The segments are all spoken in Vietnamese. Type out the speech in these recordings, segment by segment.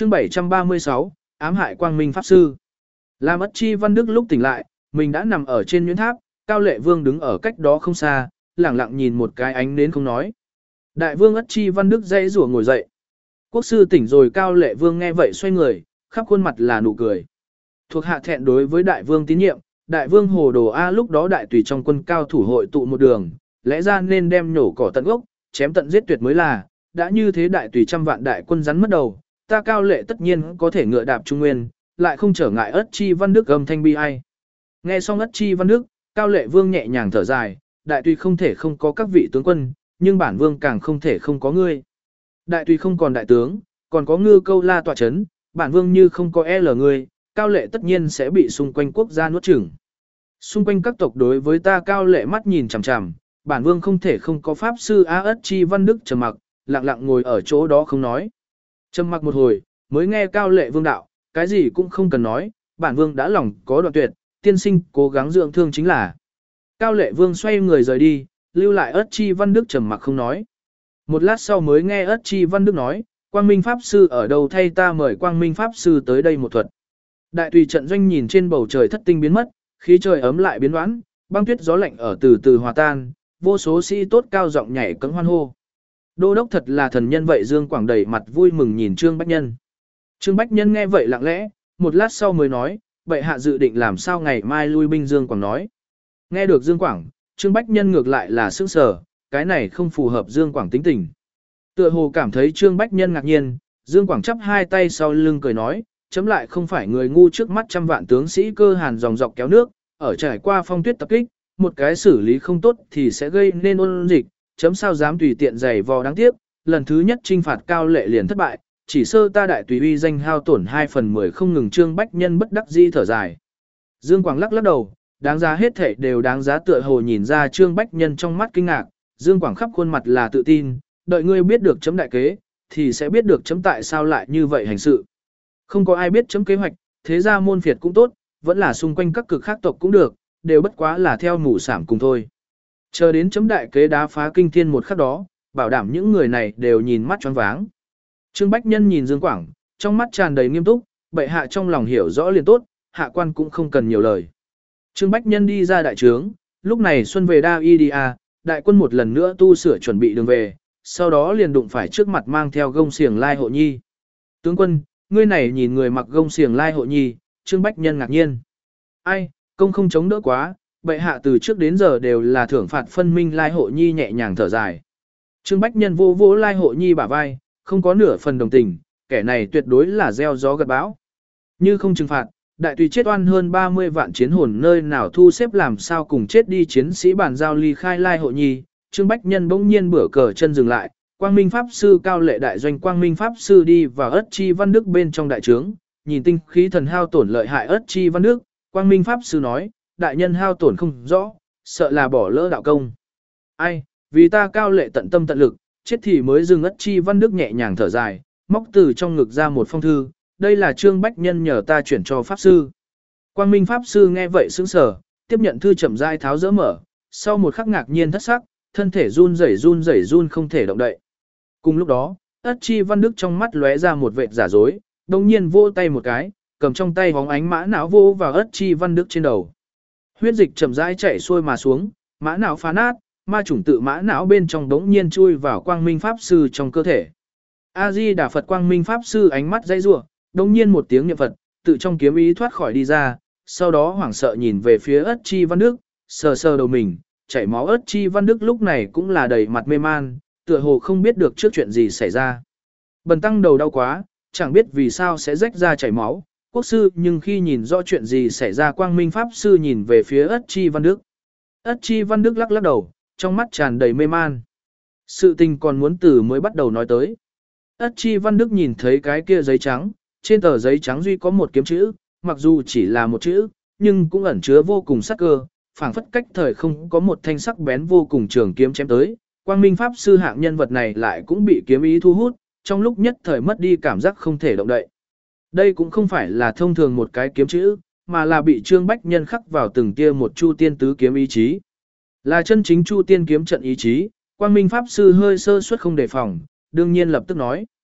Chương 736, ám hại Quang Minh Pháp Sư. Làm Ất Chi Văn Đức lúc tỉnh lại, mình đã nằm ở trên nhuyễn tháp, Cao Lệ Vương đứng ở cách đó không xa, lẳng lặng nhìn một cái ánh nến không nói. Đại vương Ất Chi Văn Đức dãy rủa ngồi dậy. Quốc sư tỉnh rồi. Cao Lệ Vương nghe vậy xoay người, khắp khuôn mặt là nụ cười. Thuộc hạ thẹn đối với đại vương tín nhiệm, đại vương hồ đồ a. Lúc đó đại tùy trong quân cao thủ hội tụ một đường, lẽ ra nên đem nhổ cỏ tận gốc, chém tận giết tuyệt mới là, đã như thế đại tùy trăm vạn đại quân rắn mất đầu, ta Cao Lệ tất nhiên có thể ngựa đạp trung nguyên, lại không trở ngại Ất Chi Văn Đức âm thanh bi ai. Nghe xong Ất Chi Văn Đức, Cao Lệ Vương nhẹ nhàng thở dài, đại tùy không thể không có các vị tướng quân, nhưng bản vương càng không thể không có ngươi. Đại tùy không còn đại tướng, còn có Ngư Câu La tọa chấn, bản vương như không có L ngươi, Cao Lệ tất nhiên sẽ bị xung quanh quốc gia nuốt chửng. Xung quanh các tộc đối với ta Cao Lệ mắt nhìn chằm chằm, bản vương không thể không có pháp sư a. Ất Chi Văn Đức trầm mặc, lặng lặng ngồi ở chỗ đó không nói. Trầm mặc một hồi, mới nghe Cao Lệ Vương đạo, cái gì cũng không cần nói, bản vương đã lòng có đoạn tuyệt, tiên sinh cố gắng dưỡng thương chính là. Cao Lệ Vương xoay người rời đi, lưu lại Ất Chi Văn Đức trầm mặc không nói. Một lát sau mới nghe Ất Chi Văn Đức nói, Quang Minh Pháp Sư ở đâu thay ta mời Quang Minh Pháp Sư tới đây một thuật. Đại tùy trận doanh nhìn trên bầu trời thất tinh biến mất, khí trời ấm lại biến đoán, băng tuyết gió lạnh ở từ từ hòa tan, vô số sĩ tốt cao giọng nhảy cẫng hoan hô. Đô đốc thật là thần nhân vậy. Dương Quảng đầy mặt vui mừng nhìn Trương Bách Nhân. Trương Bách Nhân nghe vậy lặng lẽ, một lát sau mới nói, bệ hạ dự định làm sao ngày mai lui binh. Dương Quảng nói. Nghe được Dương Quảng, Trương Bách Nhân ngược lại là sững sờ, cái này không phù hợp Dương Quảng tính tình. Tựa hồ cảm thấy Trương Bách Nhân ngạc nhiên, Dương Quảng chắp hai tay sau lưng cười nói, chấm lại không phải người ngu trước mắt trăm vạn tướng sĩ cơ hàn dòng dọc kéo nước, ở trải qua phong tuyết tập kích, một cái xử lý không tốt thì sẽ gây nên ôn dịch, chấm sao dám tùy tiện giày vò đáng tiếc, lần thứ nhất trinh phạt Cao Lệ liền thất bại, chỉ sơ ta đại tùy uy danh hao tổn 2/10 không ngừng. Trương Bách Nhân bất đắc dĩ thở dài. Dương Quảng lắc lắc đầu, đáng giá hết thảy đều đáng giá. Tựa hồ nhìn ra Trương Bách Nhân trong mắt kinh ngạc, Dương Quảng khắp khuôn mặt là tự tin, đợi ngươi biết được chấm đại kế, thì sẽ biết được chấm tại sao lại như vậy hành sự. Không có ai biết chấm kế hoạch, thế ra môn phiệt cũng tốt, vẫn là xung quanh các cực khác tộc cũng được, đều bất quá là theo mù sảm cùng thôi. Chờ đến chấm đại kế đá phá kinh thiên một khắc đó, bảo đảm những người này đều nhìn mắt choáng váng. Trương Bách Nhân nhìn Dương Quảng, trong mắt tràn đầy nghiêm túc, bệ hạ trong lòng hiểu rõ liền tốt, hạ quan cũng không cần nhiều lời. Trương Bách Nhân đi ra đại trướng, lúc này xuân về đa y đi a, đại quân một lần nữa tu sửa chuẩn bị đường về, sau đó liền đụng phải trước mặt mang theo gông xiềng Lai Hộ Nhi. Tướng quân, ngươi này nhìn người mặc gông xiềng Lai Hộ Nhi, Trương Bách Nhân ngạc nhiên. Ai, công không chống đỡ quá, bệ hạ từ trước đến giờ đều là thưởng phạt phân minh. Lai Hộ Nhi nhẹ nhàng thở dài. Trương Bách Nhân vô vỗ Lai Hộ Nhi bả vai, không có nửa phần đồng tình, kẻ này tuyệt đối là gieo gió gặt bão. Như không trừng phạt, đại tùy chết oan hơn 30 vạn chiến hồn nơi nào thu xếp làm sao cùng chết đi chiến sĩ bàn giao ly khai. Lai Hộ Nhi, Trương Bách Nhân bỗng nhiên bửa cờ chân dừng lại, Quang Minh Pháp Sư Cao Lệ đại doanh. Quang Minh Pháp Sư đi vào Ất Chi Văn Đức bên trong đại trướng, nhìn tinh khí thần hao tổn lợi hại Ất Chi Văn Đức, Quang Minh Pháp Sư nói, đại nhân hao tổn không rõ, sợ là bỏ lỡ đạo công. Ai, vì ta Cao Lệ tận tâm tận lực, chết thì mới dừng. Ất Chi Văn Đức nhẹ nhàng thở dài, móc từ trong ngực ra một phong thư, đây là Trương Bách Nhân nhờ ta chuyển cho Pháp Sư. Quang Minh Pháp Sư nghe vậy sững sờ, tiếp nhận thư chậm rãi tháo dỡ mở, sau một khắc ngạc nhiên thất sắc, thân thể run rẩy không thể động đậy. Cùng lúc đó, Ất Chi Văn Đức trong mắt lóe ra một vệt giả dối, đồng nhiên vỗ tay một cái, cầm trong tay hóng ánh mã não vô vào Ất Chi Văn Đức trên đầu. Huyết dịch chậm rãi chảy xuôi mà xuống, mã não phá nát, ma chủng tự mã não bên trong đống nhiên chui vào Quang Minh Pháp Sư trong cơ thể. A Di Đà Phật. Quang Minh Pháp Sư ánh mắt dãy rủa, đống nhiên một tiếng niệm Phật, tự trong kiếm ý thoát khỏi đi ra, sau đó hoảng sợ nhìn về phía Ất Chi Văn Đức, sờ sờ đầu mình, chảy máu. Ất Chi Văn Đức lúc này cũng là đầy mặt mê man, tựa hồ không biết được trước chuyện gì xảy ra. Bần tăng đầu đau quá, chẳng biết vì sao sẽ rách ra chảy máu. Quốc sư, nhưng khi nhìn rõ chuyện gì xảy ra, Quang Minh Pháp Sư nhìn về phía Ất Chi Văn Đức. Ất Chi Văn Đức lắc lắc đầu, trong mắt tràn đầy mê man. Sự tình còn muốn từ mới bắt đầu nói tới. Ất Chi Văn Đức nhìn thấy cái kia giấy trắng, trên tờ giấy trắng duy có một kiếm chữ, mặc dù chỉ là một chữ, nhưng cũng ẩn chứa vô cùng sắc cơ, phảng phất cách thời không có một thanh sắc bén vô cùng trường kiếm chém tới. Quang Minh Pháp Sư hạng nhân vật này lại cũng bị kiếm ý thu hút, trong lúc nhất thời mất đi cảm giác không thể động đậy. Đây cũng không phải là thông thường một cái kiếm chữ, mà là bị Trương Bách Nhân khắc vào từng tia một Chu Tiên tứ kiếm ý chí. Là chân chính Chu Tiên kiếm trận ý chí. Quang Minh Pháp Sư hơi sơ suất không đề phòng, đương nhiên lập tức nói.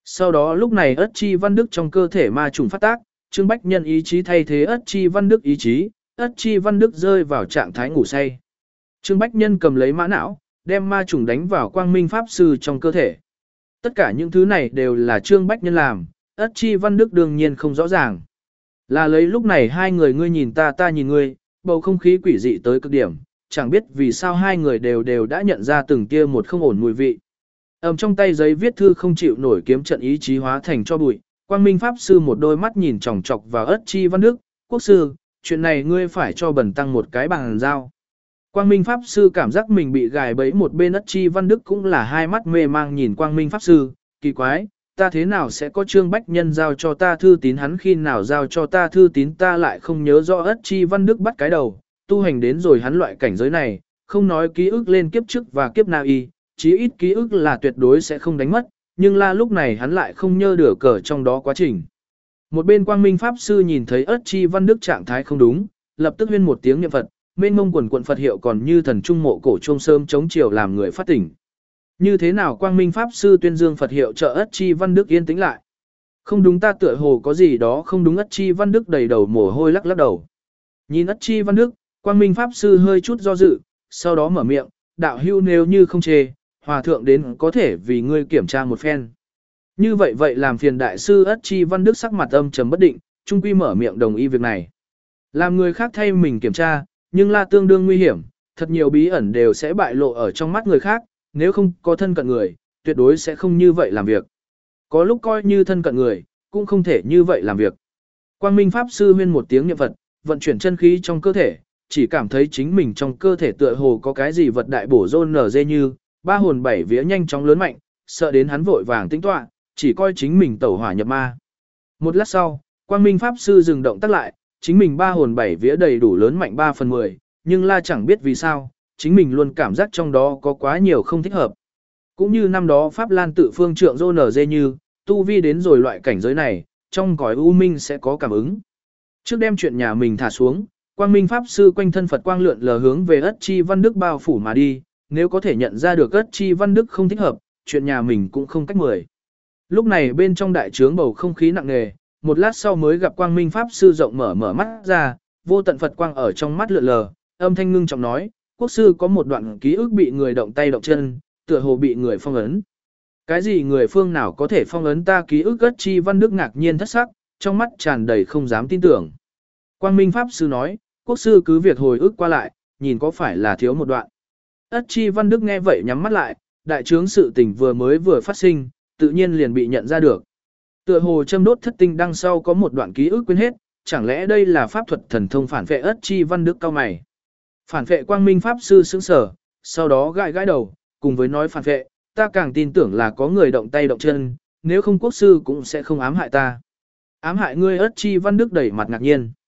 Sau đó lúc này Ất Chi Văn Đức trong cơ thể ma trùng phát tác, Trương Bách Nhân ý chí thay thế Ất Chi Văn Đức ý chí, Ất Chi Văn Đức rơi vào trạng thái ngủ say. Trương Bách Nhân cầm lấy mã não, đem ma trùng đánh vào Quang Minh Pháp Sư trong cơ thể. Tất cả những thứ này đều là Trương Bách Nhân làm, Ất Chi Văn Đức đương nhiên không rõ ràng. Là lấy lúc này hai người ngươi nhìn ta ta nhìn ngươi, bầu không khí quỷ dị tới cực điểm, chẳng biết vì sao hai người đều đã nhận ra từng kia một không ổn mùi vị. Trong tay giấy viết thư không chịu nổi kiếm trận ý chí hóa thành cho bụi, Quang Minh Pháp Sư một đôi mắt nhìn chòng chọc vào Ất Chi Văn Đức, quốc sư, chuyện này ngươi phải cho bần tăng một cái bàn giao. Quang Minh Pháp Sư cảm giác mình bị gài bẫy một bên Ất Chi Văn Đức cũng là hai mắt mê mang nhìn Quang Minh Pháp Sư, kỳ quái, ta thế nào sẽ có Trương Bách Nhân giao cho ta thư tín hắn khi nào giao cho ta thư tín ta lại không nhớ rõ Ất Chi Văn Đức bắt cái đầu, tu hành đến rồi hắn loại cảnh giới này, không nói ký ức lên kiếp trước và kiếp na y, chí ít ký ức là tuyệt đối sẽ không đánh mất, nhưng là lúc này hắn lại không nhớ được cờ trong đó quá trình. Một bên Quang Minh Pháp Sư nhìn thấy Ất Chi Văn Đức trạng thái không đúng, lập tức huyên một tiếng niệm Phật, mênh mông quần quận Phật hiệu còn như thần trung mộ cổ chuông sớm chống chiều làm người phát tỉnh. Như thế nào Quang Minh Pháp Sư tuyên dương Phật hiệu trợ Ất Chi Văn Đức yên tĩnh lại. Không đúng ta tựa hồ có gì đó không đúng Ất Chi Văn Đức đầy đầu mồ hôi lắc lắc đầu. Nhìn Ất Chi Văn Đức, Quang Minh Pháp Sư hơi chút do dự, sau đó mở miệng, đạo hưu nếu như không chê, hòa thượng đến có thể vì ngươi kiểm tra một phen. Như vậy làm phiền đại sư Ất Chi Văn Đức sắc mặt âm trầm bất định, trung quy mở miệng đồng ý việc này. Làm người khác thay mình kiểm tra, nhưng là tương đương nguy hiểm, thật nhiều bí ẩn đều sẽ bại lộ ở trong mắt người khác, nếu không có thân cận người, tuyệt đối sẽ không như vậy làm việc. Có lúc coi như thân cận người, cũng không thể như vậy làm việc. Quang Minh Pháp Sư huyên một tiếng niệm Phật, vận chuyển chân khí trong cơ thể, chỉ cảm thấy chính mình trong cơ thể tựa hồ có cái gì vật đại bổ rôn nở dê như, ba hồn bảy vía nhanh chóng lớn mạnh, sợ đến hắn vội vàng tính tọa, chỉ coi chính mình tẩu hỏa nhập ma. Một lát sau, Quang Minh Pháp Sư dừng động tác lại, chính mình ba hồn bảy vía đầy đủ lớn mạnh 3/10, nhưng là chẳng biết vì sao, chính mình luôn cảm giác trong đó có quá nhiều không thích hợp. Cũng như năm đó Pháp Lan tự phương trượng rô nở dê như, tu vi đến rồi loại cảnh giới này, trong cõi u minh sẽ có cảm ứng. Trước đem chuyện nhà mình thả xuống, Quang Minh Pháp Sư quanh thân Phật quang lượn lờ hướng về Ất Chi Văn Đức bao phủ mà đi, nếu có thể nhận ra được Ất Chi Văn Đức không thích hợp, chuyện nhà mình cũng không cách mười. Lúc này bên trong đại trướng bầu không khí nặng nề, một lát sau mới gặp Quang Minh Pháp Sư rộng mở mắt ra, vô tận Phật quang ở trong mắt lượn lờ, âm thanh ngưng trọng nói, quốc sư có một đoạn ký ức bị người động tay động chân, tựa hồ bị người phong ấn. Cái gì người phương nào có thể phong ấn ta ký ức Ất Chi Văn Đức ngạc nhiên thất sắc, trong mắt tràn đầy không dám tin tưởng. Quang Minh Pháp Sư nói, quốc sư cứ việc hồi ức qua lại, nhìn có phải là thiếu một đoạn. Ất Chi Văn Đức nghe vậy nhắm mắt lại, đại trướng sự tình vừa phát sinh, tự nhiên liền bị nhận ra được. Tựa hồ châm đốt thất tinh đằng sau có một đoạn ký ức quên hết, chẳng lẽ đây là pháp thuật thần thông phản vệ Ất Chi Văn Đức cao mày. Phản vệ Quang Minh Pháp Sư sững sờ, sau đó gãi đầu, cùng với nói phản vệ, ta càng tin tưởng là có người động tay động chân, nếu không quốc sư cũng sẽ không ám hại ta. Ám hại ngươi Ất Chi Văn Đức đẩy mặt ngạc nhiên.